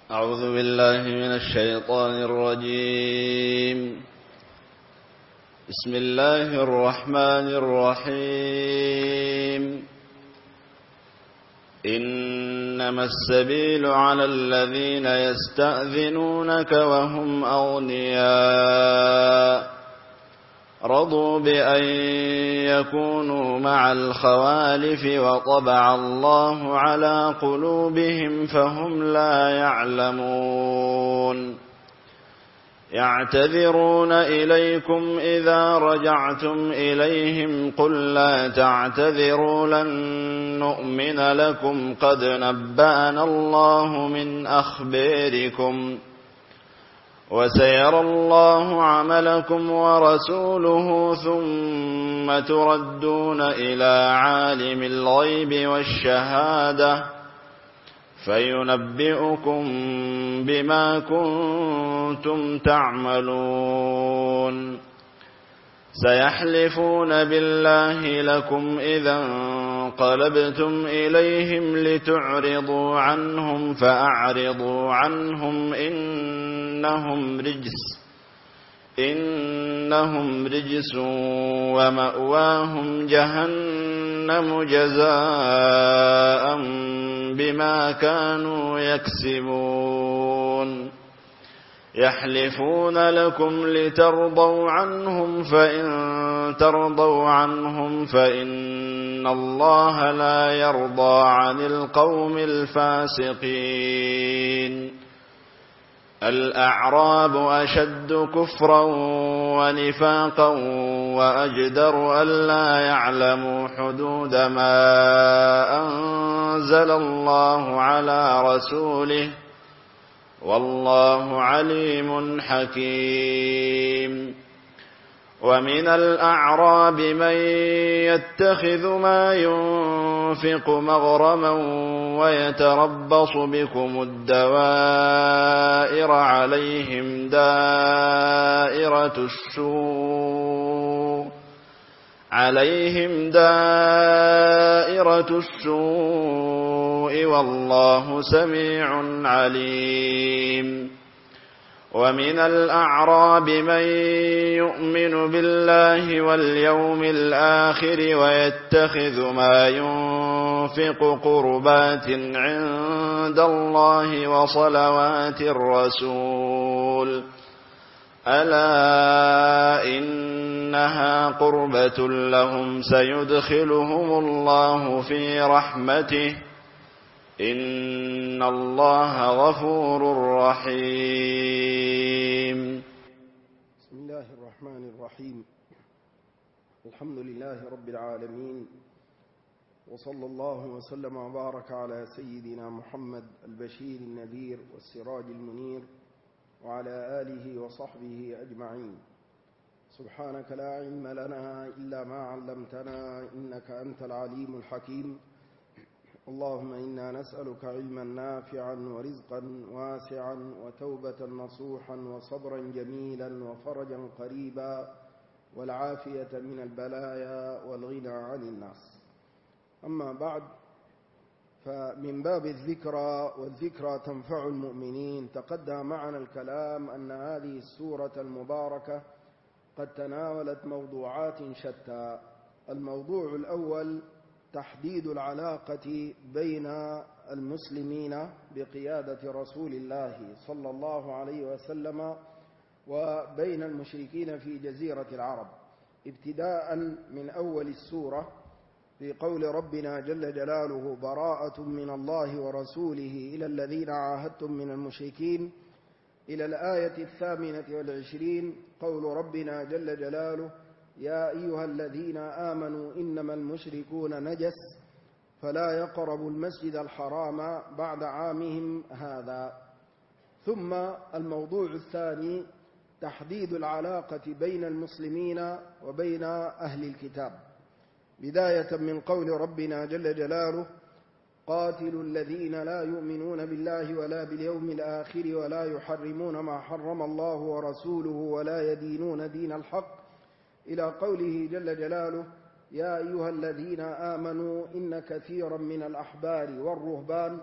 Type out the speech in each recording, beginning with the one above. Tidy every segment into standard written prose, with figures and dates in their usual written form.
أعوذ بالله من الشيطان الرجيم. بسم الله الرحمن الرحيم. إنما السبيل على الذين يستأذنونك وهم أغنياء رضوا بأن يكونوا مع الخوالف وطبع الله على قلوبهم فهم لا يعلمون. يعتذرون إليكم إذا رجعتم إليهم قل لا تعتذروا لن نؤمن لكم قد نبأنا الله من أخباركم وسيرى الله عملكم ورسوله ثم تردون إلى عالم الغيب والشهادة فينبئكم بما كنتم تعملون. سيحلفون بالله لكم إذا انقلبتم إليهم لتعرضوا عنهم فأعرضوا عنهم إنهم رجس ومأواهم جهنم جزاء بما كانوا يكسبون. يحلفون لكم لترضوا عنهم فإن ترضوا عنهم فإن الله لا يرضى عن القوم الفاسقين. الأعراب أشد كفرا ونفاقا وأجدر ألا يعلموا حدود ما أنزل الله على رسوله والله عليم حكيم. ومن الأعراب من يتخذ ما ينفق مغرما ويتربص بكم الدوائر عليهم دائرة السوء والله سميع عليم. ومن الأعراب من يؤمن بالله واليوم الآخر ويتخذ ما ينفق قربات عند الله وصلوات الرسول ألا إنها قربة لهم سيدخلهم الله في رحمته إن الله غفور رحيم. بسم الله الرحمن الرحيم. الحمد لله رب العالمين وصلى الله وسلم وبارك على سيدنا محمد البشير النذير والسراج المنير وعلى آله وصحبه أجمعين. سبحانك لا علم لنا إلا ما علمتنا إنك أنت العليم الحكيم. اللهم إنا نسألك علما نافعا ورزقا واسعا وتوبة نصوحا وصبرا جميلا وفرجا قريبا والعافية من البلايا والغنى عن الناس. أما بعد، فمن باب الذكرى والذكرى تنفع المؤمنين، تقدم معنا الكلام أن هذه السورة المباركة قد تناولت موضوعات شتى. الموضوع الأول تحديد العلاقة بين المسلمين بقيادة رسول الله صلى الله عليه وسلم وبين المشركين في جزيرة العرب، ابتداء من أول السورة في قول ربنا جل جلاله براءة من الله ورسوله إلى الذين عاهدتم من المشركين إلى الآية 28 قول ربنا جل جلاله يا أيها الذين آمنوا إنما المشركون نجس فلا يقربوا المسجد الحرام بعد عامهم هذا. ثم الموضوع الثاني تحديد العلاقة بين المسلمين وبين أهل الكتاب، بداية من قول ربنا جل جلاله قاتلوا الذين لا يؤمنون بالله ولا باليوم الآخر ولا يحرمون ما حرم الله ورسوله ولا يدينون دين الحق إلى قوله جل جلاله يا أيها الذين آمنوا إن كثيرا من الأحبار والرهبان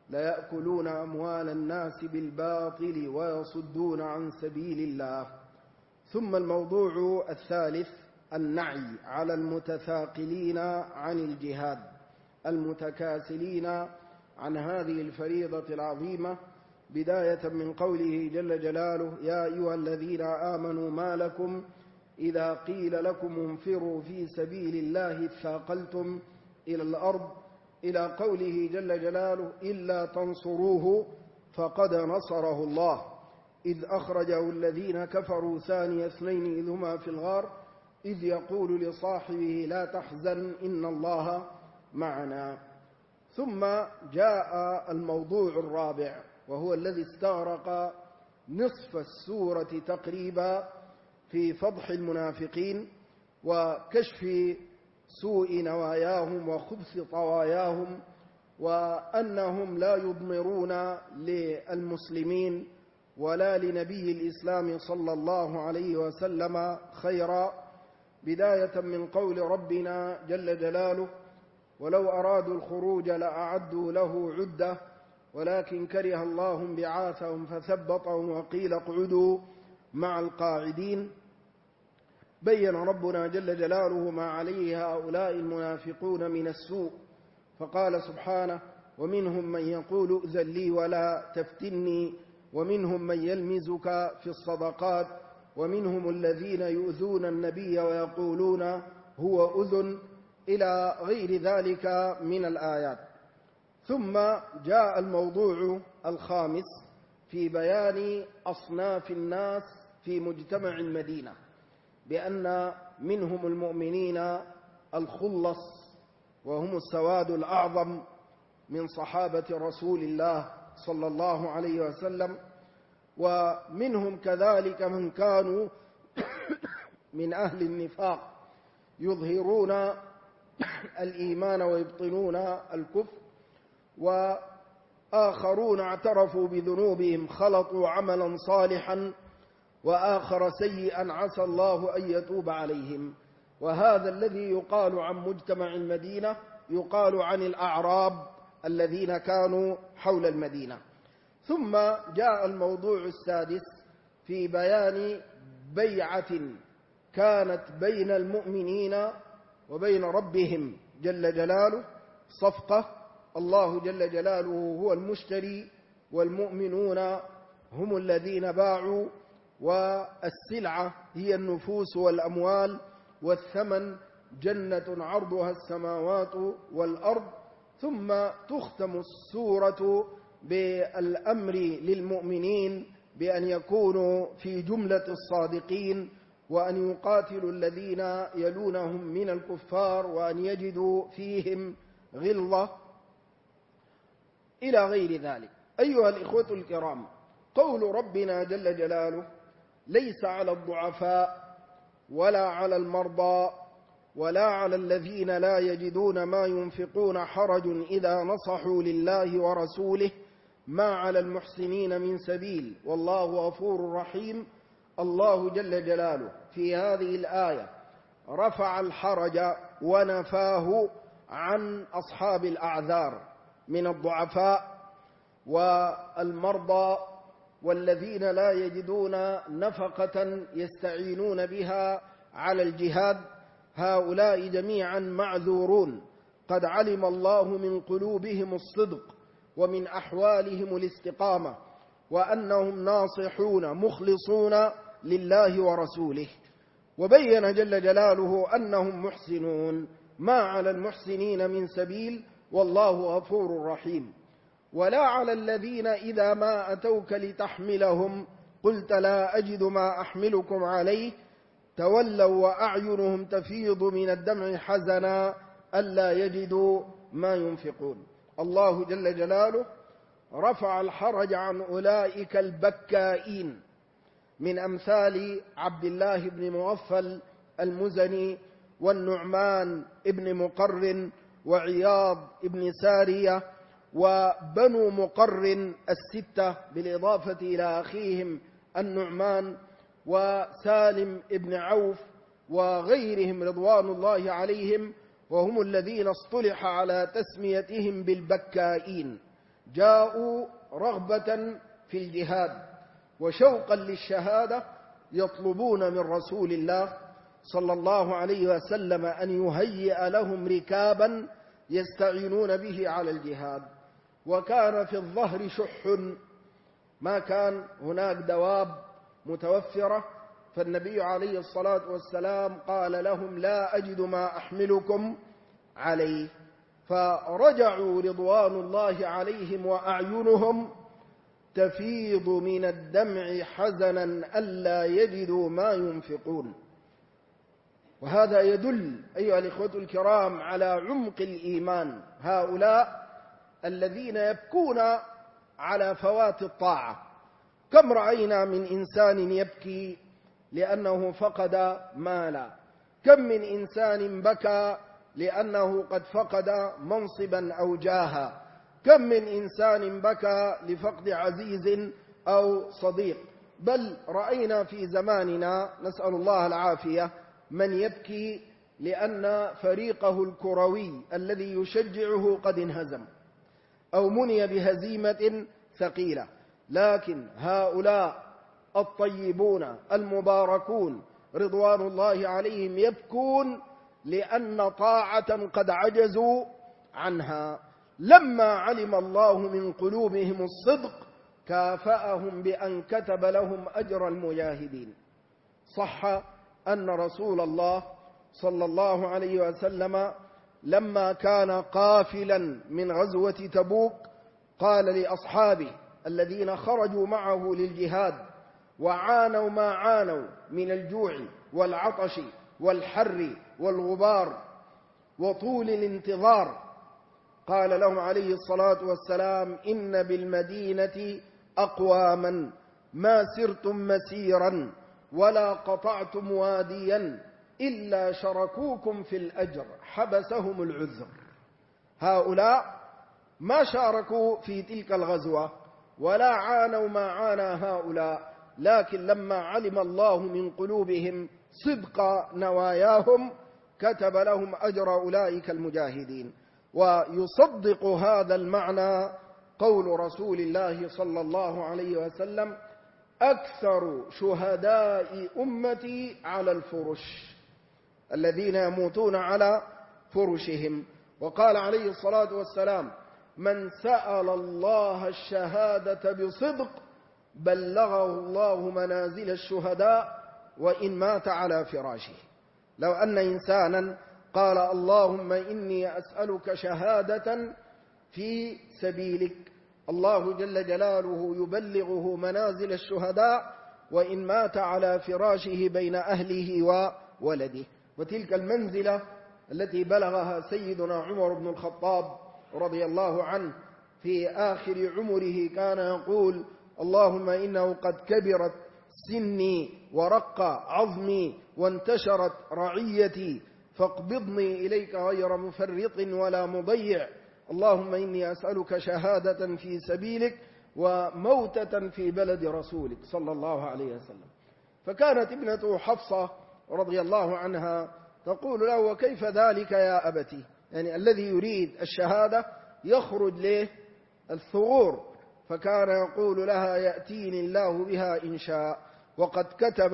ليأكلون أموال الناس بالباطل ويصدون عن سبيل الله. ثم الموضوع الثالث النعي على المتثاقلين عن الجهاد المتكاسلين عن هذه الفريضة العظيمة، بداية من قوله جل جلاله: يا أيها الذين آمنوا ما لكم إذا قيل لكم انفروا في سبيل الله اثاقلتم إلى الأرض، إلى قوله جل جلاله: إلا تنصروه فقد نصره الله إذ أخرجه الذين كفروا ثاني اثنين إذ هما في الغار إذ يقول لصاحبه لا تحزن إن الله معنا. ثم جاء الموضوع الرابع، وهو الذي استغرق نصف السورة تقريبا، في فضح المنافقين وكشف سوء نواياهم وخبث طواياهم، وأنهم لا يضمرون للمسلمين ولا لنبي الإسلام صلى الله عليه وسلم خيرا، بداية من قول ربنا جل جلاله: ولو أرادوا الخروج لأعدوا له عدة ولكن كره الله بعاثهم فثبطهم وقيل اقعدوا مع القاعدين. بين ربنا جل جلاله ما عليه هؤلاء المنافقون من السوء، فقال سبحانه: ومنهم من يقول ائذن لي ولا تفتني، ومنهم من يلمزك في الصدقات، ومنهم الذين يؤذون النبي ويقولون هو أذن، إلى غير ذلك من الآيات. ثم جاء الموضوع الخامس في بيان أصناف الناس في مجتمع المدينة، بأن منهم المؤمنين الخلص وهم السواد الأعظم من صحابة رسول الله صلى الله عليه وسلم، ومنهم كذلك من كانوا من أهل النفاق يظهرون الإيمان ويبطنون الكفر، وآخرون اعترفوا بذنوبهم خلطوا عملا صالحا وآخر سيئا عسى الله أن يتوب عليهم. وهذا الذي يقال عن مجتمع المدينة يقال عن الأعراب الذين كانوا حول المدينة. ثم جاء الموضوع السادس في بيان بيعة كانت بين المؤمنين وبين ربهم جل جلاله، صفقة، الله جل جلاله هو المشتري والمؤمنون هم الذين باعوا، والسلعة هي النفوس والأموال، والثمن جنة عرضها السماوات والأرض. ثم تختم السورة بالأمر للمؤمنين بأن يكونوا في جملة الصادقين، وأن يقاتلوا الذين يلونهم من الكفار، وأن يجدوا فيهم غلظة، إلى غير ذلك. أيها الإخوة الكرام، قول ربنا جل جلاله: ليس على الضعفاء ولا على المرضى ولا على الذين لا يجدون ما ينفقون حرج إذا نصحوا لله ورسوله ما على المحسنين من سبيل والله غفور رحيم. الله جل جلاله في هذه الآية رفع الحرج ونفاه عن أصحاب الأعذار من الضعفاء والمرضى والذين لا يجدون نفقة يستعينون بها على الجهاد. هؤلاء جميعا معذورون، قد علم الله من قلوبهم الصدق ومن أحوالهم الاستقامة، وأنهم ناصحون مخلصون لله ورسوله. وبين جل جلاله أنهم محسنون، ما على المحسنين من سبيل والله غفور رحيم. ولا على الذين إذا ما أتوك لتحملهم قلت لا أجد ما أحملكم عليه تولوا وأعينهم تفيض من الدمع حزنا ألا يجدوا ما ينفقون. الله جل جلاله رفع الحرج عن أولئك البكائين من أمثال عبد الله بن مغفل المزني والنعمان بن مقرن وعياض بن سارية وبنو مقرن الستة بالإضافة إلى أخيهم النعمان وسالم بن عوف وغيرهم رضوان الله عليهم، وهم الذين اصطلح على تسميتهم بالبكائين، جاءوا رغبة في الجهاد وشوقا للشهادة يطلبون من رسول الله صلى الله عليه وسلم أن يهيئ لهم ركابا يستعينون به على الجهاد. وكان في الظهر شح، ما كان هناك دواب متوفرة، فالنبي عليه الصلاة والسلام قال لهم لا أجد ما أحملكم عليه، فرجعوا رضوان الله عليهم وأعينهم تفيض من الدمع حزنا ألا يجدوا ما ينفقون. وهذا يدل أيها الإخوة الكرام على عمق الإيمان. هؤلاء الذين يبكون على فوات الطاعة، كم رأينا من إنسان يبكي لأنه فقد مالا، كم من إنسان بكى لأنه قد فقد منصبا أو جاها، كم من إنسان بكى لفقد عزيز أو صديق، بل رأينا في زماننا نسأل الله العافية من يبكي لأن فريقه الكروي الذي يشجعه قد انهزم أو مني بهزيمة ثقيلة. لكن هؤلاء الطيبون المباركون رضوان الله عليهم يبكون لأن طاعة قد عجزوا عنها. لما علم الله من قلوبهم الصدق كافأهم بأن كتب لهم أجر المجاهدين. صح أن رسول الله صلى الله عليه وسلم لما كان قافلا من غزوة تبوك قال لأصحابه الذين خرجوا معه للجهاد وعانوا ما عانوا من الجوع والعطش والحر والغبار وطول الانتظار، قال لهم عليه الصلاة والسلام إن بالمدينة أقواما ما سرتم مسيرا ولا قطعتم واديا إلا شركوكم في الأجر حبسهم العذر. هؤلاء ما شاركوا في تلك الغزوة ولا عانوا ما عانى هؤلاء، لكن لما علم الله من قلوبهم صدق نواياهم كتب لهم أجر أولئك المجاهدين. ويصدق هذا المعنى قول رسول الله صلى الله عليه وسلم أكثر شهداء أمتي على الفرش، الذين يموتون على فرشهم. وقال عليه الصلاة والسلام من سأل الله الشهادة بصدق بلغه الله منازل الشهداء وإن مات على فراشه. لو أن إنسانا قال اللهم إني أسألك شهادة في سبيلك، الله جل جلاله يبلغه منازل الشهداء وإن مات على فراشه بين أهله وولده. وتلك المنزلة التي بلغها سيدنا عمر بن الخطاب رضي الله عنه في آخر عمره كان يقول اللهم إنه قد كبرت سني ورق عظمي وانتشرت رعيتي فاقبضني إليك غير مفرط ولا مضيع، اللهم إني أسألك شهادة في سبيلك وموتة في بلد رسولك صلى الله عليه وسلم. فكانت ابنته حفصة رضي الله عنها تقول له وكيف ذلك يا أبتي، يعني الذي يريد الشهادة يخرج له الثغور، فكان يقول لها يأتيني الله بها إن شاء، وقد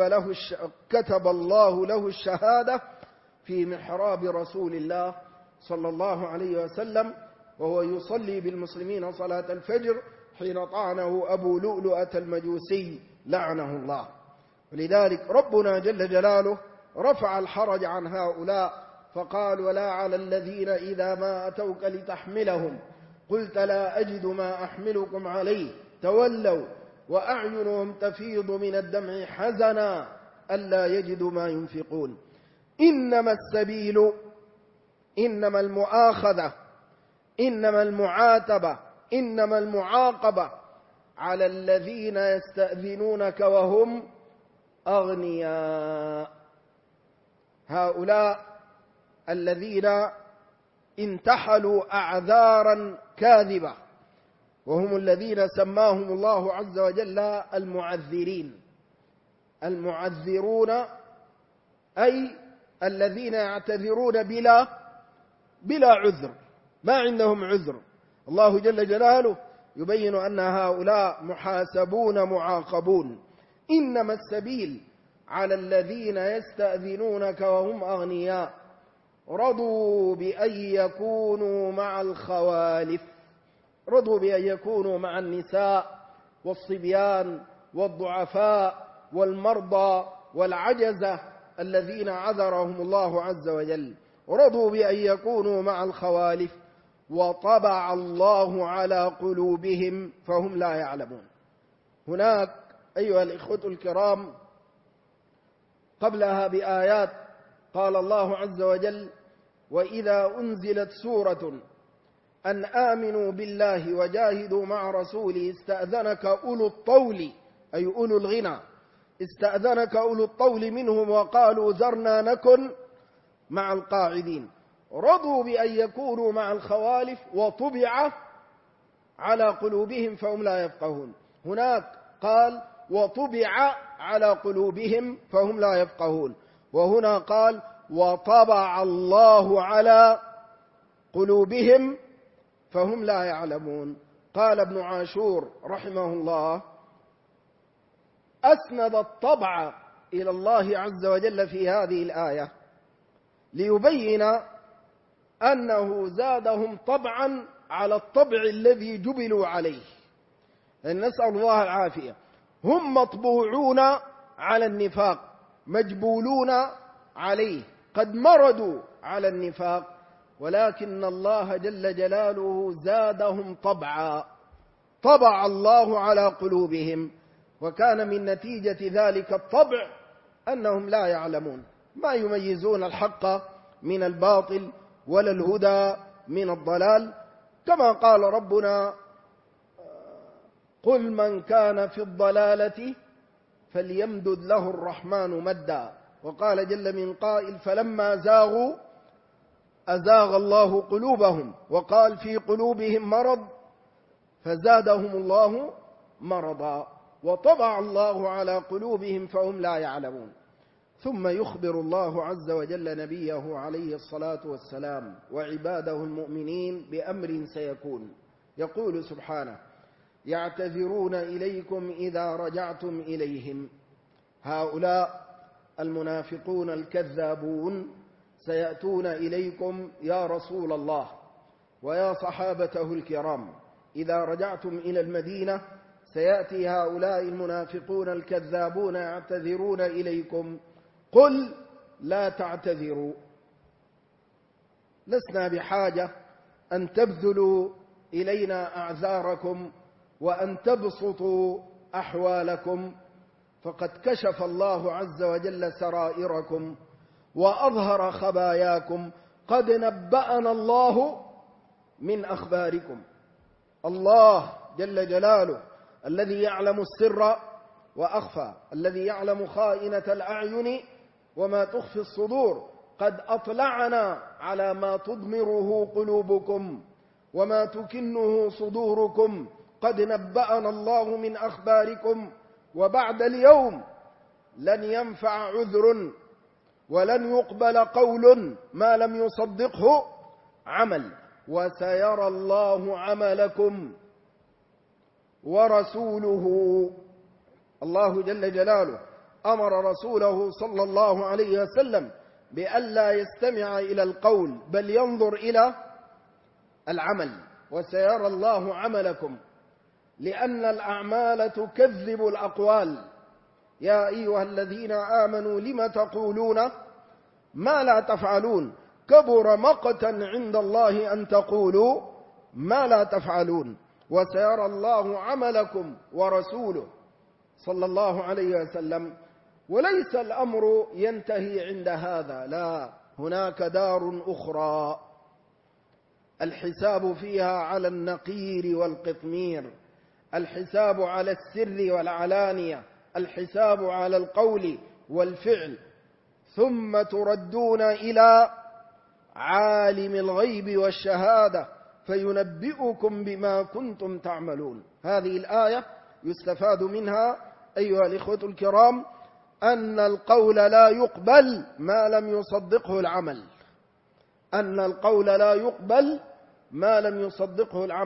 كتب الله له الشهادة في محراب رسول الله صلى الله عليه وسلم وهو يصلي بالمسلمين صلاة الفجر حين طعنه أبو لؤلؤة المجوسي لعنه الله. ولذلك ربنا جل جلاله رفع الحرج عن هؤلاء فقال ولا على الذين إذا ما أتوك لتحملهم قلت لا أجد ما أحملكم عليه تولوا وأعينهم تفيض من الدمع حزنا ألا يجدوا ما ينفقون. إنما السبيل، إنما المؤاخذة، إنما المعاتبة، إنما المعاقبة على الذين يستأذنونك وهم أغنياء، هؤلاء الذين انتحلوا أعذارا كاذبة، وهم الذين سماهم الله عز وجل المعذرين. المعذرون أي الذين يعتذرون بلا عذر، ما عندهم عذر. الله جل جلاله يبين أن هؤلاء محاسبون معاقبون. إنما السبيل على الذين يستأذنونك وهم أغنياء رضوا بأن يكونوا مع الخوالف، رضوا بأن يكونوا مع النساء والصبيان والضعفاء والمرضى والعجزة الذين عذرهم الله عز وجل، رضوا بأن يكونوا مع الخوالف، وطبع الله على قلوبهم فهم لا يعلمون. هناك أيها الإخوة الكرام قبلها بآيات قال الله عز وجل: وإذا أنزلت سورة أن آمنوا بالله وجاهدوا مع رسوله استأذنك أولو الطول، أي أولو الغنى، استأذنك أولو الطول منهم وقالوا ذرنا نكن مع القاعدين. رضوا بأن يكونوا مع الخوالف وطبع على قلوبهم فهم لا يفقهون. هناك قال وطبع على قلوبهم فهم لا يفقهون، وهنا قال وطبع الله على قلوبهم فهم لا يعلمون. قال ابن عاشور رحمه الله: أسند الطبع إلى الله عز وجل في هذه الآية ليبين أنه زادهم طبعا على الطبع الذي جبلوا عليه. نسأل الله العافية. هم مطبوعون على النفاق، مجبولون عليه، قد مردوا على النفاق، ولكن الله جل جلاله زادهم طبعا، طبع الله على قلوبهم، وكان من نتيجة ذلك الطبع أنهم لا يعلمون، ما يميزون الحق من الباطل ولا الهدى من الضلال. كما قال ربنا: قل من كان في الضلالة فليمدد له الرحمن مدا. وقال جل من قائل: فلما زاغوا أزاغ الله قلوبهم، وقال في قلوبهم مرض فزادهم الله مرضا، وطبع الله على قلوبهم فهم لا يعلمون. ثم يخبر الله عز وجل نبيه عليه الصلاة والسلام وعباده المؤمنين بأمر سيكون. يقول سبحانه: يعتذرون إليكم إذا رجعتم إليهم. هؤلاء المنافقون الكذابون سيأتون إليكم يا رسول الله ويا صحابته الكرام، إذا رجعتم إلى المدينة سيأتي هؤلاء المنافقون الكذابون يعتذرون إليكم. قل لا تعتذروا، لسنا بحاجة أن تبذلوا إلينا أعذاركم وأن تبسطوا أحوالكم، فقد كشف الله عز وجل سرائركم وأظهر خباياكم، قد نبأنا الله من أخباركم. الله جل جلاله الذي يعلم السر وأخفى، الذي يعلم خائنة الأعين وما تخفي الصدور، قد أطلعنا على ما تضمره قلوبكم وما تكنه صدوركم، قد نبأنا الله من أخباركم، وبعد اليوم لن ينفع عذر ولن يقبل قول ما لم يصدقه عمل، وسيرى الله عملكم ورسوله. الله جل جلاله أمر رسوله صلى الله عليه وسلم بألا يستمع إلى القول بل ينظر إلى العمل، وسيرى الله عملكم، لأن الأعمال تكذب الأقوال. يا أيها الذين آمنوا لم تقولون ما لا تفعلون، كبر مقتا عند الله أن تقولوا ما لا تفعلون، وسيرى الله عملكم ورسوله صلى الله عليه وسلم. وليس الأمر ينتهي عند هذا، لا، هناك دار أخرى الحساب فيها على النقير والقطمير، الحساب على السر والعلانية، الحساب على القول والفعل، ثم تردون إلى عالم الغيب والشهادة فينبئكم بما كنتم تعملون. هذه الآية يستفاد منها أيها الإخوة الكرام أن القول لا يقبل ما لم يصدقه العمل، أن القول لا يقبل ما لم يصدقه العمل.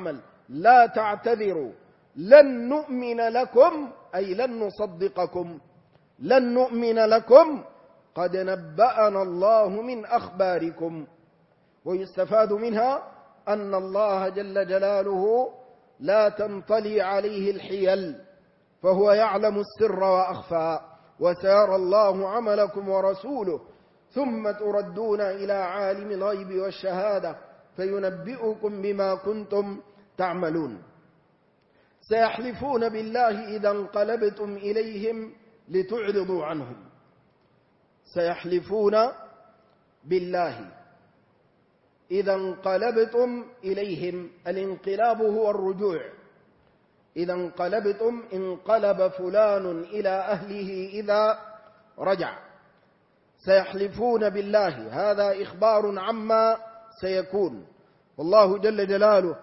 لا تعتذروا لن نؤمن لكم أي لن نصدقكم، لن نؤمن لكم قد نبأنا الله من أخباركم. ويستفاد منها أن الله جل جلاله لا تنطلي عليه الحيل، فهو يعلم السر وأخفى، وسيرى الله عملكم ورسوله ثم تردون إلى عالم الغيب والشهادة فينبئكم بما كنتم تعملون. سيحلفون بالله إذا انقلبتم إليهم لتعرضوا عنهم. سيحلفون بالله إذا انقلبتم إليهم، الانقلاب هو الرجوع. إذا انقلبتم انقلب فلان إلى أهله إذا رجع. سيحلفون بالله، هذا إخبار عما سيكون. والله جل جلاله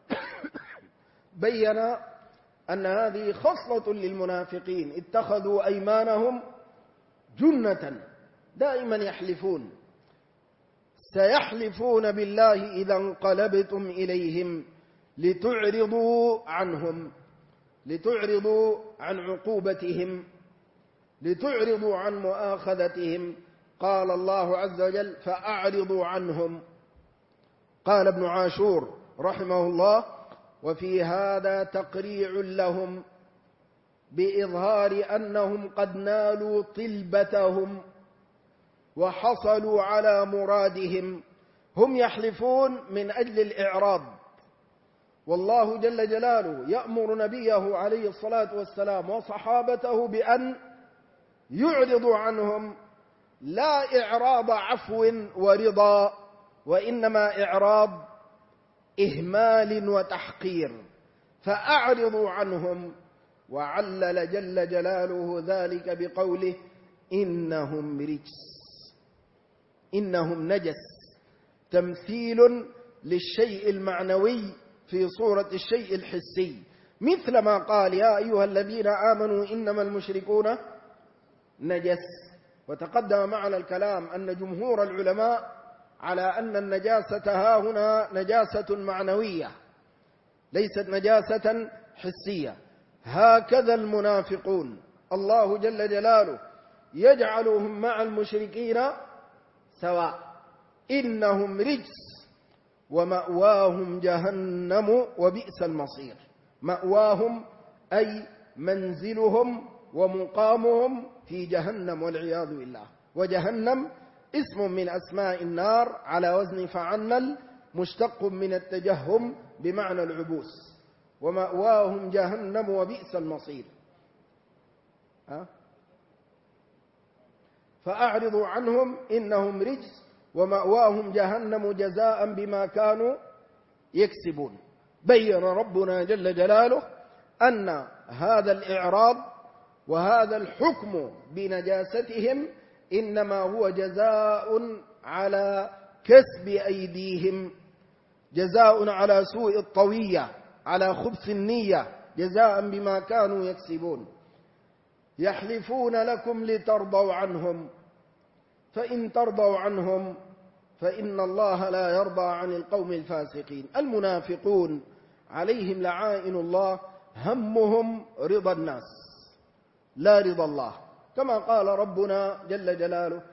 بين أن هذه خصلة للمنافقين، اتخذوا أيمانهم جنة، دائما يحلفون. سيحلفون بالله إذا انقلبتم إليهم لتعرضوا عنهم، لتعرضوا عن عقوبتهم، لتعرضوا عن مؤاخذتهم. قال الله عز وجل فأعرضوا عنهم. قال ابن عاشور رحمه الله وفي هذا تقريع لهم بإظهار أنهم قد نالوا طلبتهم وحصلوا على مرادهم. هم يحلفون من أجل الإعراض، والله جل جلاله يأمر نبيه عليه الصلاة والسلام وصحابته بأن يعرضوا عنهم، لا إعراض عفو ورضا، وإنما إعراض إهمال وتحقير. فأعرضوا عنهم. وعلل جل جلاله ذلك بقوله إنهم رجس، إنهم نجس، تمثيل للشيء المعنوي في صورة الشيء الحسي، مثل ما قال يا أيها الذين آمنوا إنما المشركون نجس. وتقدم معنا الكلام أن جمهور العلماء على أن النجاسة ها هنا نجاسة معنوية ليست نجاسة حسية. هكذا المنافقون الله جل جلاله يجعلهم مع المشركين سواء، إنهم رجس ومأواهم جهنم وبئس المصير. مأواهم أي منزلهم ومقامهم في جهنم والعياذ بالله. وجهنم اسم من أسماء النار على وزن فعنل، مشتق من التجهم بمعنى العبوس. ومأواهم جهنم وبئس المصير. فأعرضوا عنهم إنهم رجس ومأواهم جهنم جزاء بما كانوا يكسبون. بين ربنا جل جلاله أن هذا الإعراض وهذا الحكم بنجاستهم إنما هو جزاء على كسب أيديهم، جزاء على سوء الطوية، على خبث النية، جزاء بما كانوا يكسبون. يحلفون لكم لترضوا عنهم، فإن ترضوا عنهم فإن الله لا يرضى عن القوم الفاسقين. المنافقون عليهم لعائن الله همهم رضا الناس لا رضا الله، كما قال ربنا جل جلاله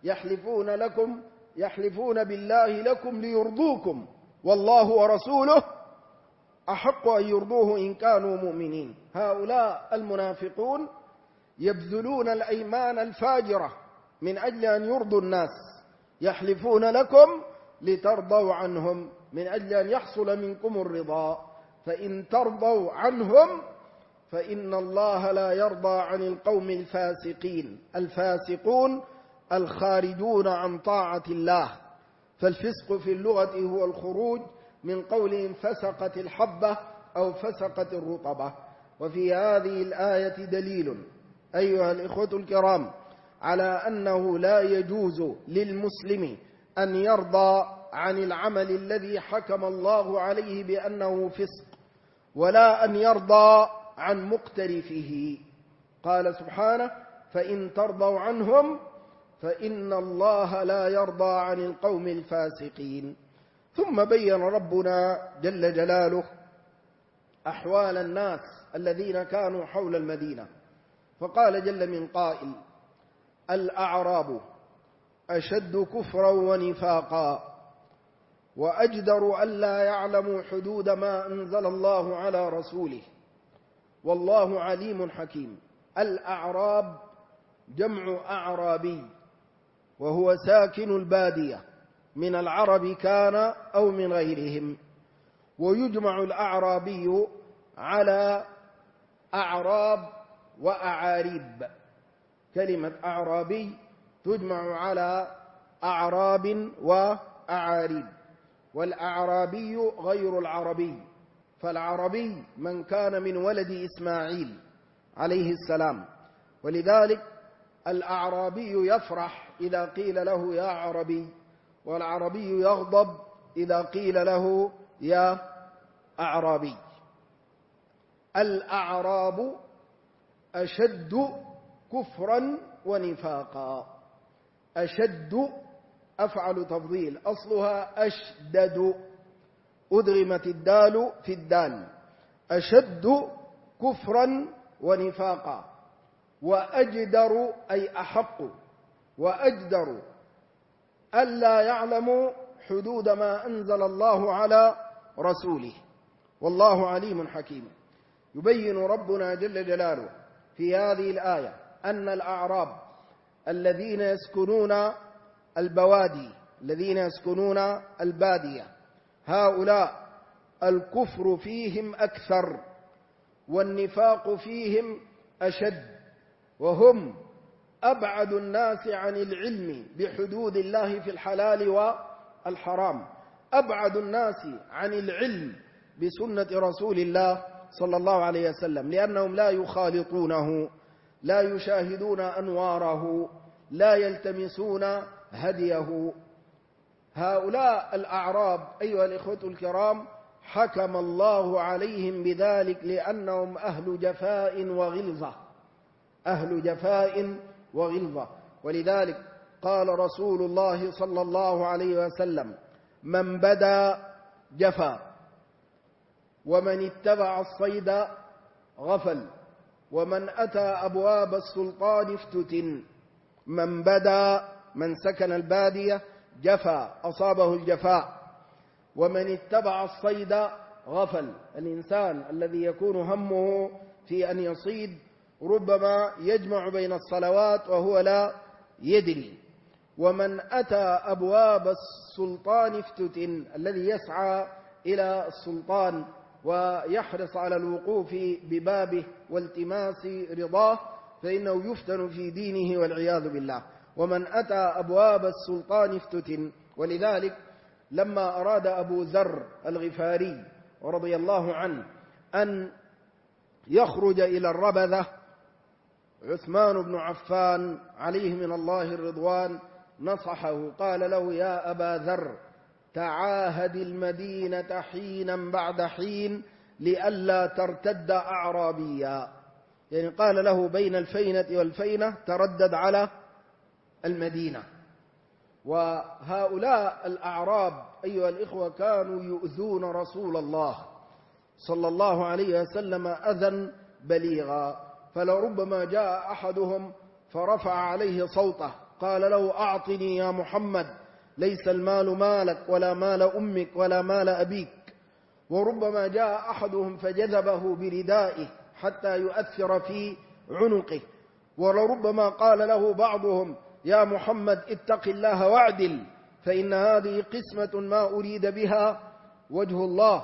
يحلفون بالله لكم ليرضوكم والله ورسوله أحق أن يرضوه إن كانوا مؤمنين. هؤلاء المنافقون يبذلون الأيمان الفاجرة من أجل أن يرضوا الناس. يحلفون لكم لترضوا عنهم من أجل أن يحصل منكم الرضا. فإن ترضوا عنهم فإن الله لا يرضى عن القوم الفاسقين. الفاسقون الخارجون عن طاعة الله. فالفسق في اللغة هو الخروج من قولهم فسقت الحبة أو فسقت الرطبة. وفي هذه الآية دليل أيها الإخوة الكرام على أنه لا يجوز للمسلم أن يرضى عن العمل الذي حكم الله عليه بأنه فسق، ولا أن يرضى عن مقترفه. قال سبحانه فإن ترضوا عنهم فإن الله لا يرضى عن القوم الفاسقين. ثم بين ربنا جل جلاله أحوال الناس الذين كانوا حول المدينة، فقال جل من قائل: الأعراب أشد كفرا ونفاقا وأجدر ألا يعلموا حدود ما أنزل الله على رسوله والله عليم حكيم. الأعراب جمع أعرابي، وهو ساكن البادية من العرب كان أو من غيرهم. ويجمع الأعرابي على أعراب وأعاريب، كلمة أعرابي تجمع على أعراب وأعاريب، والأعرابي غير العربي، فالعربي من كان من ولد إسماعيل عليه السلام، ولذلك الأعرابي يفرح إذا قيل له يا عربي، والعربي يغضب إذا قيل له يا أعرابي. الأعراب أشد كفرا ونفاقا. أشد أفعل تفضيل، أصلها أشدد، أدغمت الدال في الدال. أشد كفرا ونفاقا. وأجدر أي أحق، وأجدر ألا يعلموا حدود ما أنزل الله على رسوله والله عليم حكيم. يبين ربنا جل جلاله في هذه الآية أن الأعراب الذين يسكنون البوادي، الذين يسكنون البادية، هؤلاء الكفر فيهم أكثر والنفاق فيهم أشد، وهم أبعد الناس عن العلم بحدود الله في الحلال والحرام، أبعد الناس عن العلم بسنة رسول الله صلى الله عليه وسلم، لأنهم لا يخالطونه، لا يشاهدون أنواره، لا يلتمسون هديه. هؤلاء الأعراب أيها الإخوة الكرام حكم الله عليهم بذلك لأنهم أهل جفاء وغلظة، أهل جفاء وغلظة. ولذلك قال رسول الله صلى الله عليه وسلم: من بدا جفا، ومن اتبع الصيد غفل، ومن أتى أبواب السلطان افتتن. من بدا، من سكن البادية جفا، أصابه الجفاء. ومن اتبع الصيد غفل، الإنسان الذي يكون همه في أن يصيد ربما يجمع بين الصلوات وهو لا يدري. ومن أتى أبواب السلطان افتتن، الذي يسعى إلى السلطان ويحرص على الوقوف ببابه والتماس رضاه فإنه يفتن في دينه والعياذ بالله. ومن أتى أبواب السلطان افتتن. ولذلك لما أراد أبو ذر الغفاري رضي الله عنه أن يخرج إلى الربذة، عثمان بن عفان عليه من الله الرضوان نصحه، قال له: يا أبا ذر، تعاهد المدينة حينا بعد حين لئلا ترتد أعرابيا، يعني قال له بين الفينة والفينة تردد على المدينة. وهؤلاء الأعراب أيها الإخوة كانوا يؤذون رسول الله صلى الله عليه وسلم أذى بليغا، فلربما جاء أحدهم فرفع عليه صوته قال له: أعطني يا محمد، ليس المال مالك ولا مال أمك ولا مال أبيك. وربما جاء أحدهم فجذبه بردائه حتى يؤثر في عنقه. ولربما قال له بعضهم: يا محمد اتق الله واعدل، فإن هذه قسمة ما أريد بها وجه الله.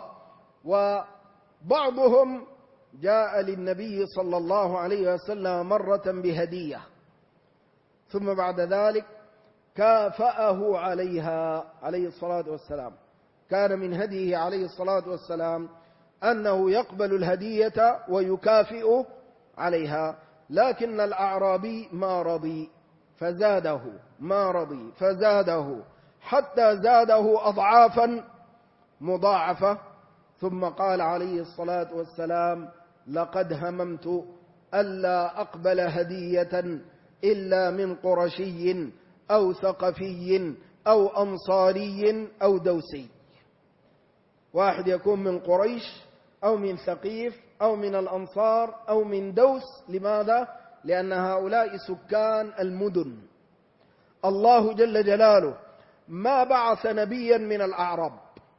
وبعضهم جاء للنبي صلى الله عليه وسلم مرة بهدية، ثم بعد ذلك كافأه عليها عليه الصلاة والسلام. كان من هديه عليه الصلاة والسلام أنه يقبل الهدية ويكافئ عليها، لكن الأعرابي ما رضي فزاده، ما رضي فزاده، حتى زاده أضعافا مضاعفة. ثم قال عليه الصلاة والسلام: لقد هممت ألا أقبل هدية إلا من قرشي أو ثقفي أو أنصاري أو دوسي. واحد يكون من قريش أو من ثقيف أو من الأنصار أو من دوس. لماذا؟ لأن هؤلاء سكان المدن. الله جل جلاله ما بعث نبيا من الأعراب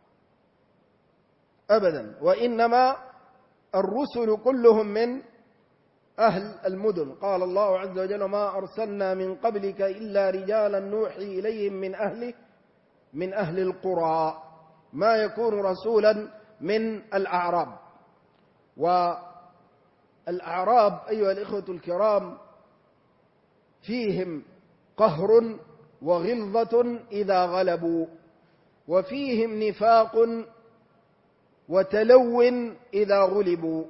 أبدا، وإنما الرسل كلهم من أهل المدن. قال الله عز وجل: ما أرسلنا من قبلك إلا رجالا نوحي إليهم من أهل القرى. ما يكون رسولا من الأعراب. والأعراب أيها الإخوة الكرام فيهم قهر وغلظة إذا غلبوا، وفيهم نفاق وتلو إذا غلبوا،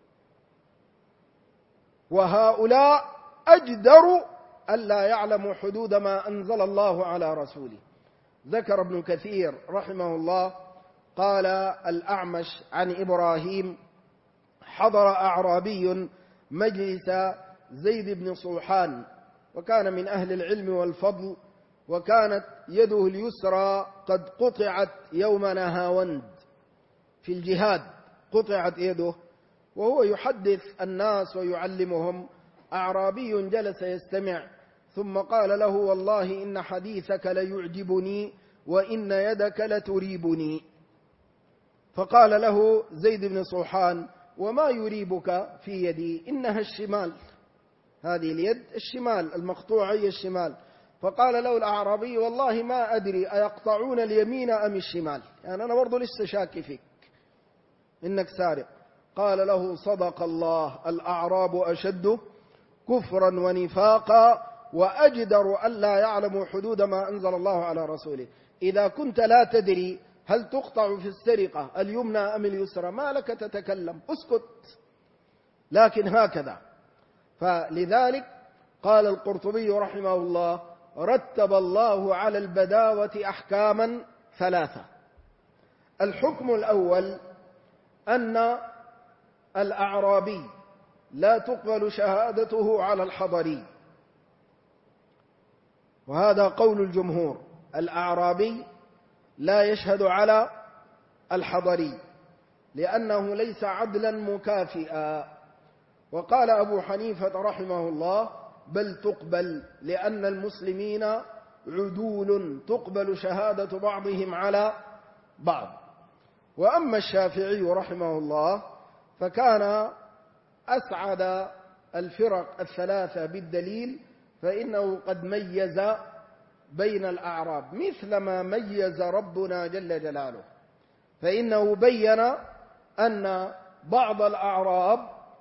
وهؤلاء أجدر ألا يعلموا حدود ما أنزل الله على رسوله. ذكر ابن كثير رحمه الله قال الأعمش عن إبراهيم: حضر أعرابي مجلس زيد بن صوحان، وكان من أهل العلم والفضل، وكانت يده اليسرى قد قطعت يوم نهاوند في الجهاد، قطعت يده، وهو يحدث الناس ويعلمهم. أعرابي جلس يستمع، ثم قال له: والله إن حديثك ليعجبني وإن يدك لتريبني. فقال له زيد بن صوحان: وما يريبك في يدي؟ إنها الشمال، هذه اليد الشمال المقطوعة هي الشمال. فقال له الأعرابي: والله ما أدري أيقطعون اليمين أم الشمال، يعني أنا برضو لسه شاك فيك إنك سارق. قال له: صدق الله، الأعراب أشد كفرا ونفاقا وأجدر ألا يعلموا حدود ما أنزل الله على رسوله. إذا كنت لا تدري هل تقطع في السرقة اليمنى أم اليسرى ما لك تتكلم، اسكت. لكن هكذا. فلذلك قال القرطبي رحمه الله: رتب الله على البداوة أحكاما ثلاثة. الحكم الأول أن الأعرابي لا تقبل شهادته على الحضري، وهذا قول الجمهور. الأعرابي لا يشهد على الحضري لأنه ليس عدلا مكافئا. وقال أبو حنيفة رحمه الله: بل تقبل، لأن المسلمين عدول تقبل شهادة بعضهم على بعض. وأما الشافعي رحمه الله فكان أسعد الفرق الثلاثة بالدليل، فإنه قد ميز بين الأعراب مثل ما ميز ربنا جل جلاله، فإنه بين أن بعض الأعراب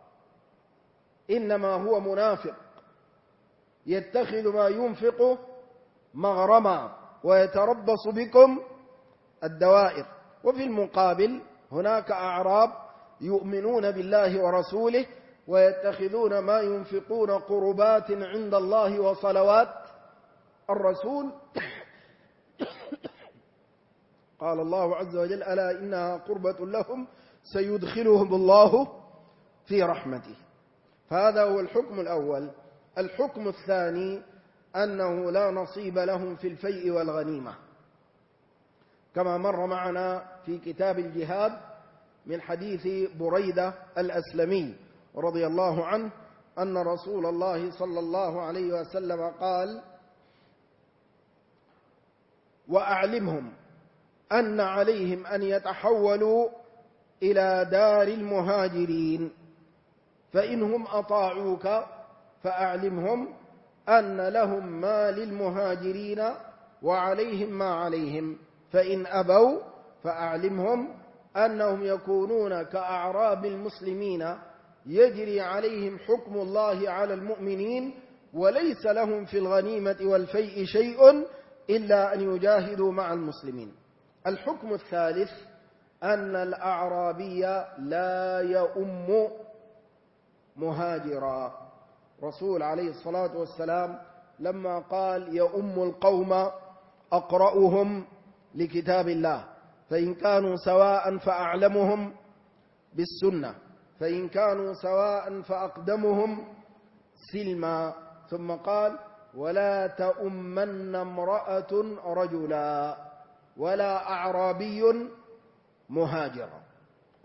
إنما هو منافق يتخذ ما ينفق مغرما ويتربص بكم الدوائر. وفي المقابل هناك أعراب يؤمنون بالله ورسوله ويتخذون ما ينفقون قربات عند الله وصلوات الرسول. قال الله عز وجل: ألا إنها قربة لهم سيدخلهم الله في رحمته. فهذا هو الحكم الأول. الحكم الثاني أنه لا نصيب لهم في الفيء والغنيمة، كما مر معنا في كتاب الجهاد من حديث بريدة الأسلمي رضي الله عنه أن رسول الله صلى الله عليه وسلم قال: وأعلمهم أن عليهم أن يتحولوا إلى دار المهاجرين، فإنهم أطاعوك فأعلمهم أن لهم ما للمهاجرين وعليهم ما عليهم، فإن أبوا فأعلمهم أنهم يكونون كأعراب المسلمين يجري عليهم حكم الله على المؤمنين، وليس لهم في الغنيمة والفيء شيء إلا أن يجاهدوا مع المسلمين. الحكم الثالث أن الأعرابي لا يؤم مهاجرا. رسول عليه الصلاة والسلام لما قال: يؤم القوم أقرأهم لكتاب الله، فإن كانوا سواء فأعلمهم بالسنة، فإن كانوا سواء فأقدمهم سلما. ثم قال: ولا تؤمن امرأة رجلا ولا أعرابي مهاجرا.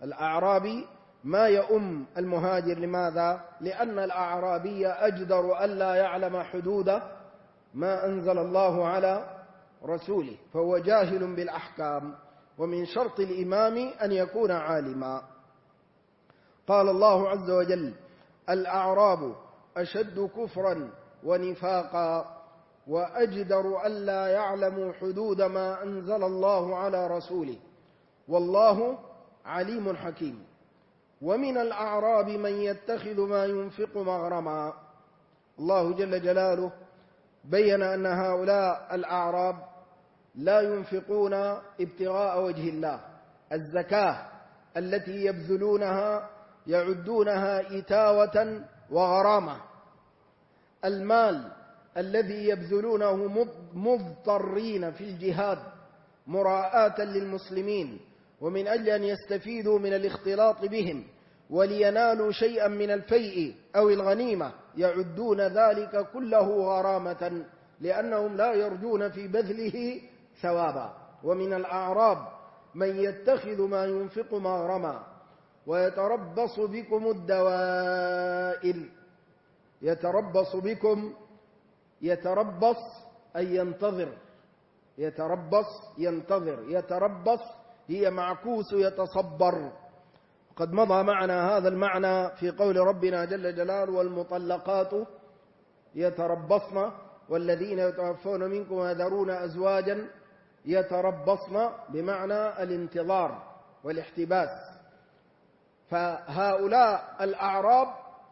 الأعرابي ما يؤم المهاجر. لماذا؟ لأن الأعرابي أجدر ألا يعلم حدود ما أنزل الله على رسوله، فهو جاهل بالأحكام، ومن شرط الإمام أن يكون عالما. قال الله عز وجل: الأعراب أشد كفرا ونفاقا وأجدر ألا يعلموا حدود ما أنزل الله على رسوله والله عليم حكيم. ومن الأعراب من يتخذ ما ينفق مغرما. الله جل جلاله بين أن هؤلاء الأعراب لا ينفقون ابتغاء وجه الله. الزكاة التي يبذلونها يعدونها إتاوة وغرامة. المال الذي يبذلونه مضطرين في الجهاد مراءة للمسلمين ومن أجل أن يستفيدوا من الاختلاط بهم ولينالوا شيئا من الفيء أو الغنيمة، يعدون ذلك كله غرامة لأنهم لا يرجون في بذله ثوابا. ومن الأعراب من يتخذ ما ينفق مغرما ويتربص بكم الدوائر. يتربص بكم، يتربص أي ينتظر، يتربص ينتظر، يتربص هي معكوس يتصبر. قد مضى معنا هذا المعنى في قول ربنا جل جلاله: والمطلقات يتربصن والذين يتوفون منكم ويذرون أزواجا يتربصن، بمعنى الانتظار والاحتباس. فهؤلاء الأعراب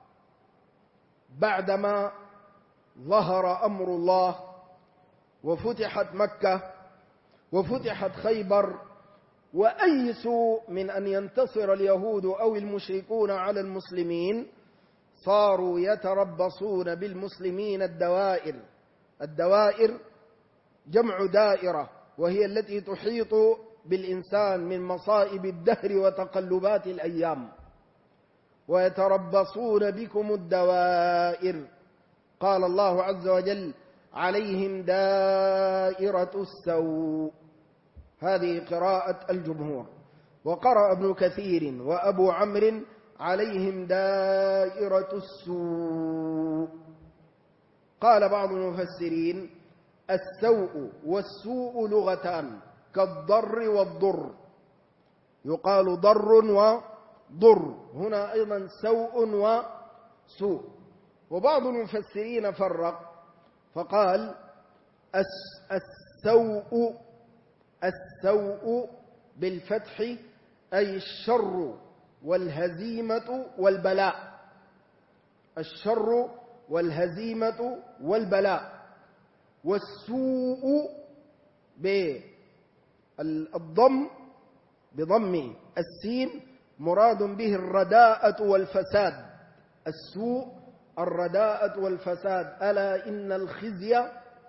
بعدما ظهر أمر الله وفتحت مكة وفتحت خيبر وأيسوا من أن ينتصر اليهود أو المشركون على المسلمين، صاروا يتربصون بالمسلمين الدوائر. الدوائر جمع دائرة، وهي التي تحيط بالإنسان من مصائب الدهر وتقلبات الأيام. ويتربصون بكم الدوائر. قال الله عز وجل: عليهم دائرة السوء. هذه قراءة الجمهور. وقرأ ابن كثير وأبو عمرو: عليهم دائرة السوء. قال بعض المفسرين: السوء والسوء لغتان كالضر والضر، يقال ضر وضر، هنا أيضا سوء وسوء. وبعض المفسرين فرق فقال: السوء بالفتح أي الشر والهزيمة والبلاء. الشر والهزيمة والبلاء. والسوء بالضم بضم السين مراد به الرداءة والفساد. السوء الرداءة والفساد. ألا إن الخزي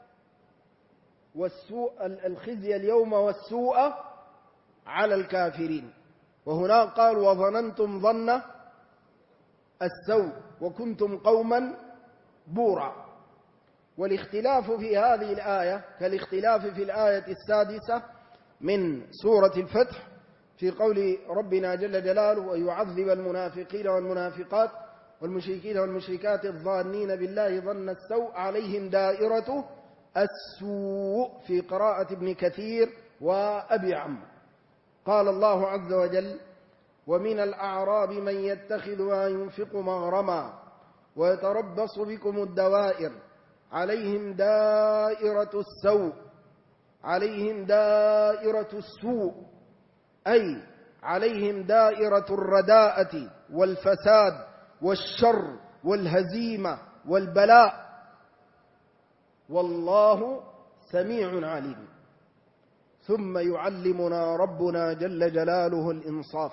والسوء الخزي اليوم والسوء على الكافرين. وهنا قال: وظننتم ظن السوء وكنتم قوما بورا. والاختلاف في هذه الآية كالاختلاف في الآية السادسة من سورة الفتح في قول ربنا جل جلاله: ويعذب المنافقين والمنافقات والمشركين والمشركات الظانين بالله ظن السوء عليهم دائرة السوء في قراءة ابن كثير وأبي عمرو. قال الله عز وجل: ومن الأعراب من يتخذ ما ينفق مغرما ويتربص بكم الدوائر عليهم دائرة السوء. عليهم دائرة السوء أي عليهم دائرة الرداءة والفساد والشر والهزيمة والبلاء، والله سميع عليم. ثم يعلمنا ربنا جل جلاله الإنصاف،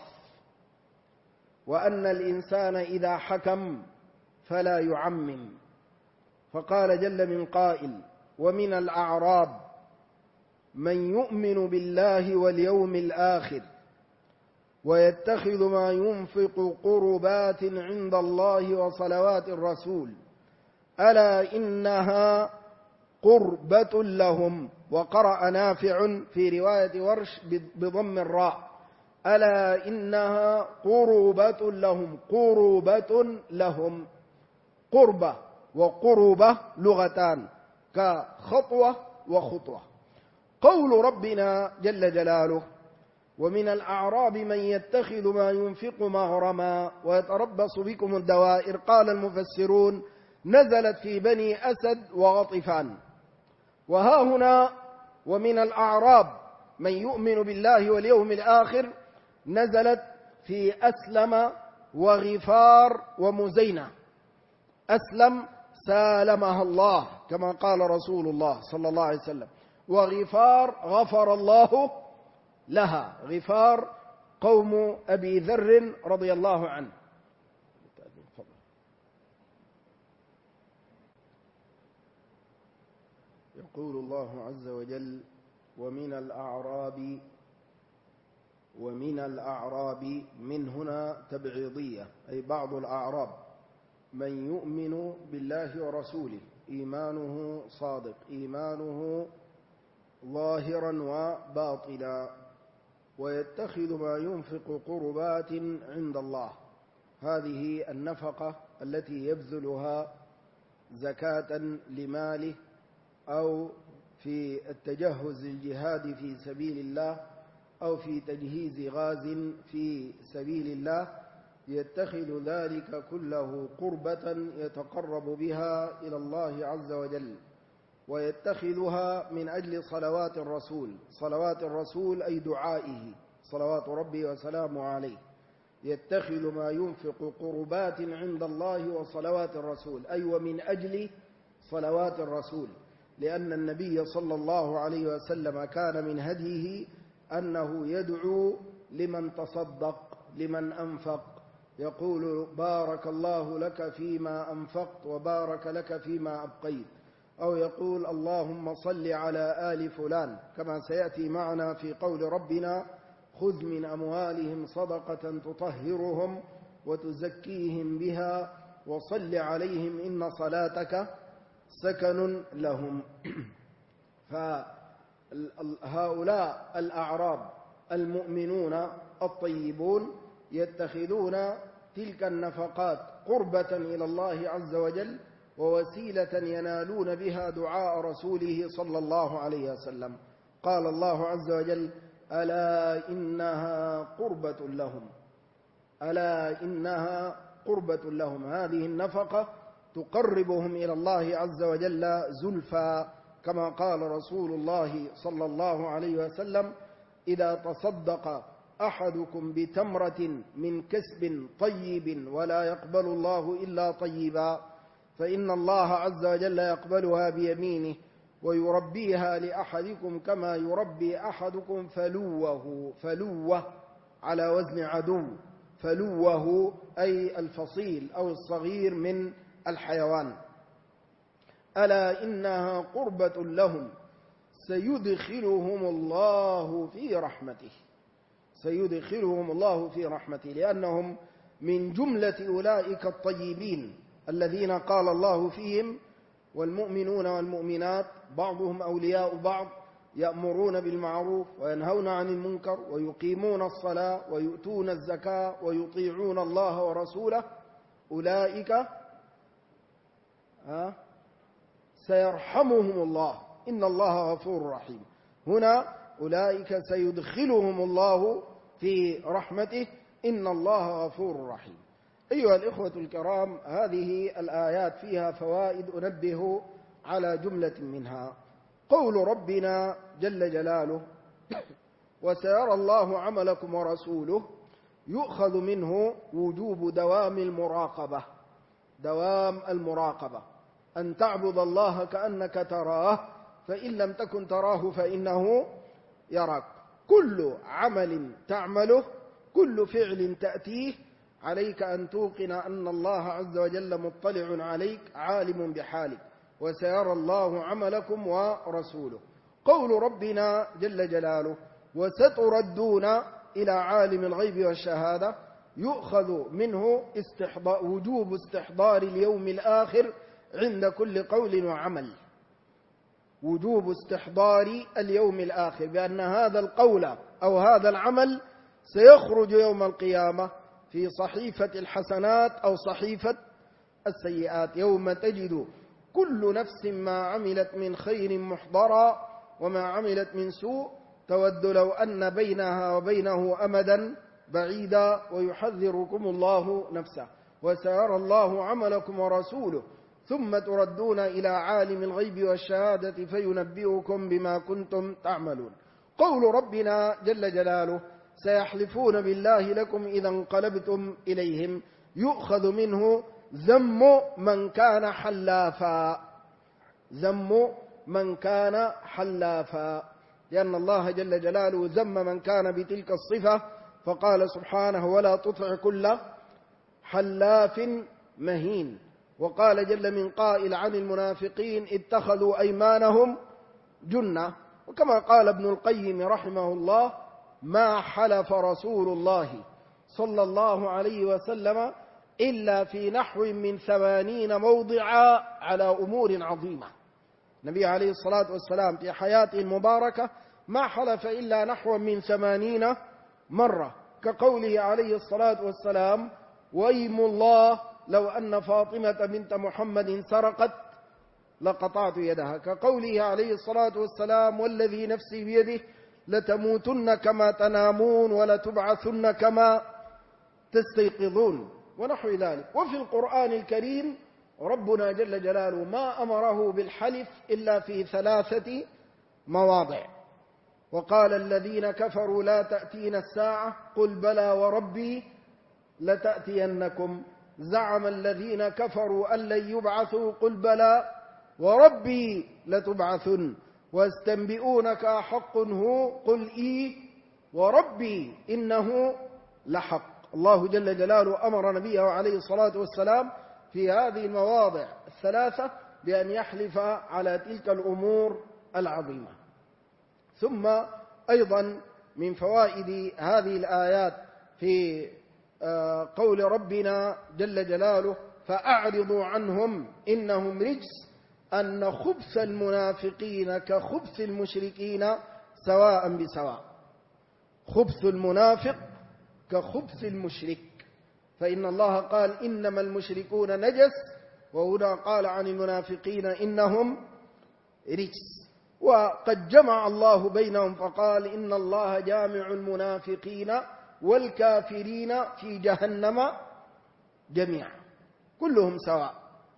وأن الإنسان إذا حكم فلا يعمم. فقال جل من قائل: ومن الأعراب من يؤمن بالله واليوم الآخر ويتخذ ما ينفق قربات عند الله وصلوات الرسول ألا إنها قربة لهم. وقرأ نافع في رواية ورش بضم الراء: ألا إنها قربة لهم. قربة لهم، قربة وقربة لغتان كخطوة وخطوة. قول ربنا جل جلاله: ومن الأعراب من يتخذ ما ينفق مغرما ويتربص بكم الدوائر. قال المفسرون: نزلت في بني أسد وغطفان. وها هنا ومن الأعراب من يؤمن بالله واليوم الآخر نزلت في أسلم وغفار ومزينة. أسلم سالمها الله كما قال رسول الله صلى الله عليه وسلم، وغفار غفر الله لها. غفار قوم أبي ذر رضي الله عنه. يقول الله عز وجل: ومن الأعراب من هنا تبعيضية، أي بعض الأعراب، من يؤمن بالله ورسوله، إيمانه صادق، إيمانه ظاهرا وباطلا، ويتخذ ما ينفق قربات عند الله. هذه النفقة التي يبذلها زكاة لماله أو في التجهز للجهاد في سبيل الله أو في تجهيز غاز في سبيل الله، يتخذ ذلك كله قربة يتقرب بها إلى الله عز وجل، ويتخذها من أجل صلوات الرسول. صلوات الرسول أي دعائه صلوات ربي وسلامه عليه. يتخذ ما ينفق قربات عند الله وصلوات الرسول، أي ومن أجل صلوات الرسول، لأن النبي صلى الله عليه وسلم كان من هديه أنه يدعو لمن تصدق، لمن أنفق، يقول: بارك الله لك فيما أنفقت وبارك لك فيما أبقيت، أو يقول: اللهم صل على آل فلان، كما سيأتي معنا في قول ربنا: خذ من أموالهم صدقة تطهرهم وتزكيهم بها وصل عليهم إن صلاتك سكن لهم. فهؤلاء الأعراب المؤمنون الطيبون يتخذون تلك النفقات قربة إلى الله عز وجل ووسيلة ينالون بها دعاء رسوله صلى الله عليه وسلم. قال الله عز وجل: ألا إنها قربة لهم. ألا إنها قربة لهم. هذه النفقة تقربهم إلى الله عز وجل زلفى، كما قال رسول الله صلى الله عليه وسلم: إذا تصدق أحدكم بتمرة من كسب طيب ولا يقبل الله إلا طيبا، فإن الله عز وجل يقبلها بيمينه ويربيها لأحدكم كما يربي أحدكم فلوه. فلوه على وزن عدو. فلوه أي الفصيل أو الصغير من الحيوان. ألا إنها قربة لهم سيدخلهم الله في رحمته. سيدخلهم الله في رحمته، لأنهم من جملة أولئك الطيبين الذين قال الله فيهم: والمؤمنون والمؤمنات بعضهم أولياء بعض يأمرون بالمعروف وينهون عن المنكر ويقيمون الصلاة ويؤتون الزكاة ويطيعون الله ورسوله أولئك سيرحمهم الله إن الله غفور رحيم. هنا أولئك سيدخلهم الله في رحمته إن الله غفور رحيم. أيها الإخوة الكرام، هذه الآيات فيها فوائد أنبه على جملة منها. قول ربنا جل جلاله: وسيرى الله عملكم ورسوله، يؤخذ منه وجوب دوام المراقبة. دوام المراقبة، أن تعبد الله كأنك تراه، فإن لم تكن تراه فإنه يراك. كل عمل تعمله، كل فعل تأتيه، عليك أن توقن أن الله عز وجل مطلع عليك عالم بحالك. وسيرى الله عملكم ورسوله. قول ربنا جل جلاله: وستردون إلى عالم الغيب والشهادة، يؤخذ منه وجوب استحضار اليوم الآخر عند كل قول وعمل. وجوب استحضار اليوم الآخر، بأن هذا القول أو هذا العمل سيخرج يوم القيامة في صحيفة الحسنات أو صحيفة السيئات، يوم تجد كل نفس ما عملت من خير محضرا وما عملت من سوء تود لو أن بينها وبينه أمدا بعيدا ويحذركم الله نفسه وسيرى الله عملكم ورسوله ثم تردون إلى عالم الغيب والشهادة فينبئكم بما كنتم تعملون. قول ربنا جل جلاله: سيحلفون بالله لكم إذا انقلبتم إليهم، يؤخذ منه ذم من كان حلافا، ذم من كان حلافا، لأن الله جل جلاله ذم من كان بتلك الصفة، فقال سبحانه: ولا تطع كل حلاف مهين. وقال جل من قائل عن المنافقين: اتخذوا أيمانهم جنة. وكما قال ابن القيم رحمه الله: ما حلف رسول الله صلى الله عليه وسلم إلا في نحو من 80 موضعا على أمور عظيمة. النبي عليه الصلاة والسلام في حياته المباركة ما حلف إلا نحو من 80 مرة، كقوله عليه الصلاة والسلام: وأيم الله لو أن فاطمة بنت محمد سرقت لقطعت يدها، كقوله عليه الصلاة والسلام: والذي نفسي بيده لتموتن كما تنامون ولتبعثن كما تستيقظون، ونحو ذلك. وفي القرآن الكريم ربنا جل جلاله ما أمره بالحلف إلا في 3 مواضع. وقال الذين كفروا: لا تأتين الساعة، قل بلى وربي لتأتينكم، زعم الذين كفروا أن لن يبعثوا، قل بلى وربي لتبعثن، واستنبئونك أحق هو، قل إي وربي إنه لحق. الله جل جلاله أمر نبيه عليه الصلاة والسلام في هذه المواضع 3 بأن يحلف على تلك الأمور العظيمة. ثم أيضا من فوائد هذه الآيات في قول ربنا جل جلاله: فأعرضوا عنهم إنهم رجس، أن خبث المنافقين كخبث المشركين سواء بسواء. خبث المنافق كخبث المشرك، فإن الله قال: إنما المشركون نجس، وهنا قال عن المنافقين إنهم رجس. وقد جمع الله بينهم فقال: إن الله جامع المنافقين والكافرين في جهنم جميعا، كلهم سواء.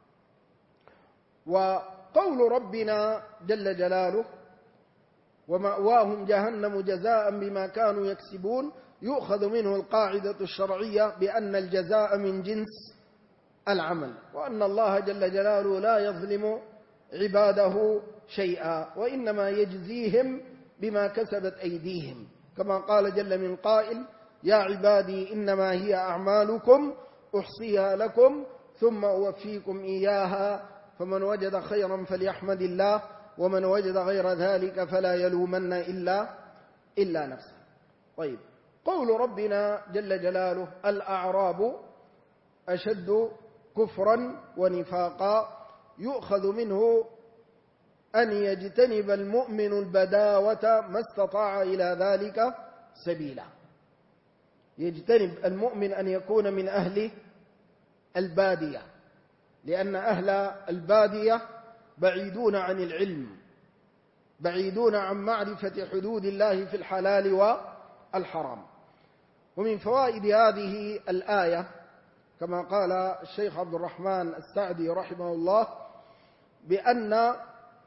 وقول ربنا جل جلاله: ومأواهم جهنم جزاء بما كانوا يكسبون، يؤخذ منه القاعدة الشرعية بأن الجزاء من جنس العمل، وأن الله جل جلاله لا يظلم عباده شيئا، وإنما يجزيهم بما كسبت أيديهم، كما قال جل من قائل: يا عبادي إنما هي أعمالكم أحصيها لكم ثم أوفيكم إياها، فمن وجد خيرا فليحمد الله، ومن وجد غير ذلك فلا يلومن إلا نفسه. طيب، قول ربنا جل جلاله: الأعراب أشد كفرا ونفاقا، يؤخذ منه أن يجتنب المؤمن البداوة ما استطاع إلى ذلك سبيلا. يجتنب المؤمن أن يكون من أهل البادية، لأن أهل البادية بعيدون عن العلم، بعيدون عن معرفة حدود الله في الحلال والحرام. ومن فوائد هذه الآية كما قال الشيخ عبد الرحمن السعدي رحمه الله: بأن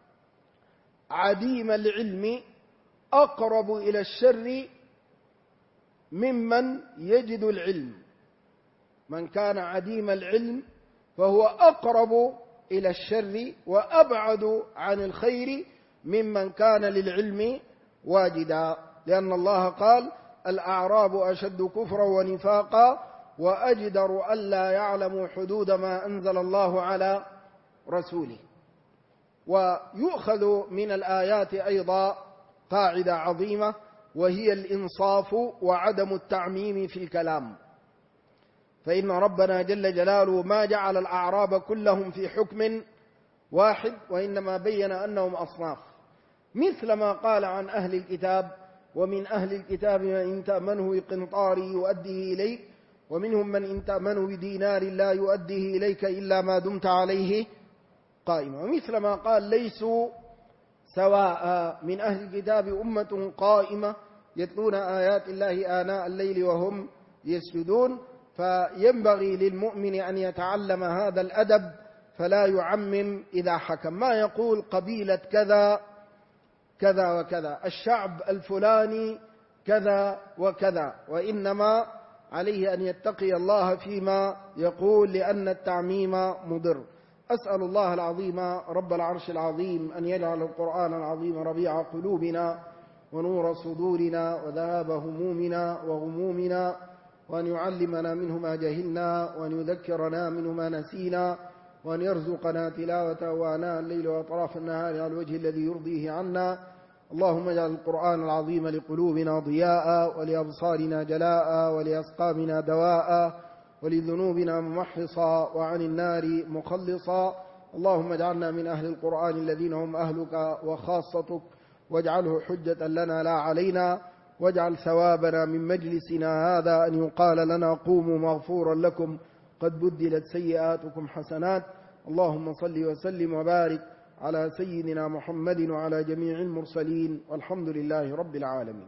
عديم العلم أقرب إلى الشر ممن يجد العلم. من كان عديم العلم فهو أقرب إلى الشر وأبعد عن الخير ممن كان للعلم واجدا، لأن الله قال: الأعراب أشد كفرا ونفاقا وأجدر ألا يعلموا حدود ما أنزل الله على رسوله. ويؤخذ من الآيات أيضا قاعدة عظيمة، وهي الإنصاف وعدم التعميم في الكلام، فإن ربنا جل جلاله ما جعل الأعراب كلهم في حكم واحد، وإنما بين أنهم أصناف، مثل ما قال عن أهل الكتاب: ومن أهل الكتاب من إن تأمنه بقنطار يؤديه إليك ومنهم من إن تأمنه بدينار لا يؤديه إليك إلا ما دمت عليه قائما. ومثل ما قال ليسوا سواء، من أهل الكتاب أمة قائمة يتلون آيات الله آناء الليل وهم يسجدون. فينبغي للمؤمن أن يتعلم هذا الأدب فلا يعمم إذا حكم، ما يقول قبيلة كذا كذا وكذا، الشعب الفلاني كذا وكذا، وإنما عليه أن يتقي الله فيما يقول لأن التعميم مضر. أسأل الله العظيم رب العرش العظيم أن يجعل القرآن العظيم ربيع قلوبنا ونور صدورنا وذهاب همومنا وغمومنا، وأن يعلمنا منه ما جهلنا وأن يذكرنا منه ما نسينا، وأن يرزقنا تلاوته آناء الليل وأطراف النهار على الوجه الذي يرضيه عنا. اللهم اجعل القرآن العظيم لقلوبنا ضياء ولأبصارنا جلاء ولأسقامنا دواء ولذنوبنا ممحصا وعن النار مخلصا. اللهم اجعلنا من أهل القرآن الذين هم أهلك وخاصتك، واجعله حجة لنا لا علينا، واجعل ثوابنا من مجلسنا هذا أن يقال لنا قوموا مغفورا لكم قد بدلت سيئاتكم حسنات. اللهم صل وسلم وبارك على سيدنا محمد وعلى جميع المرسلين، والحمد لله رب العالمين.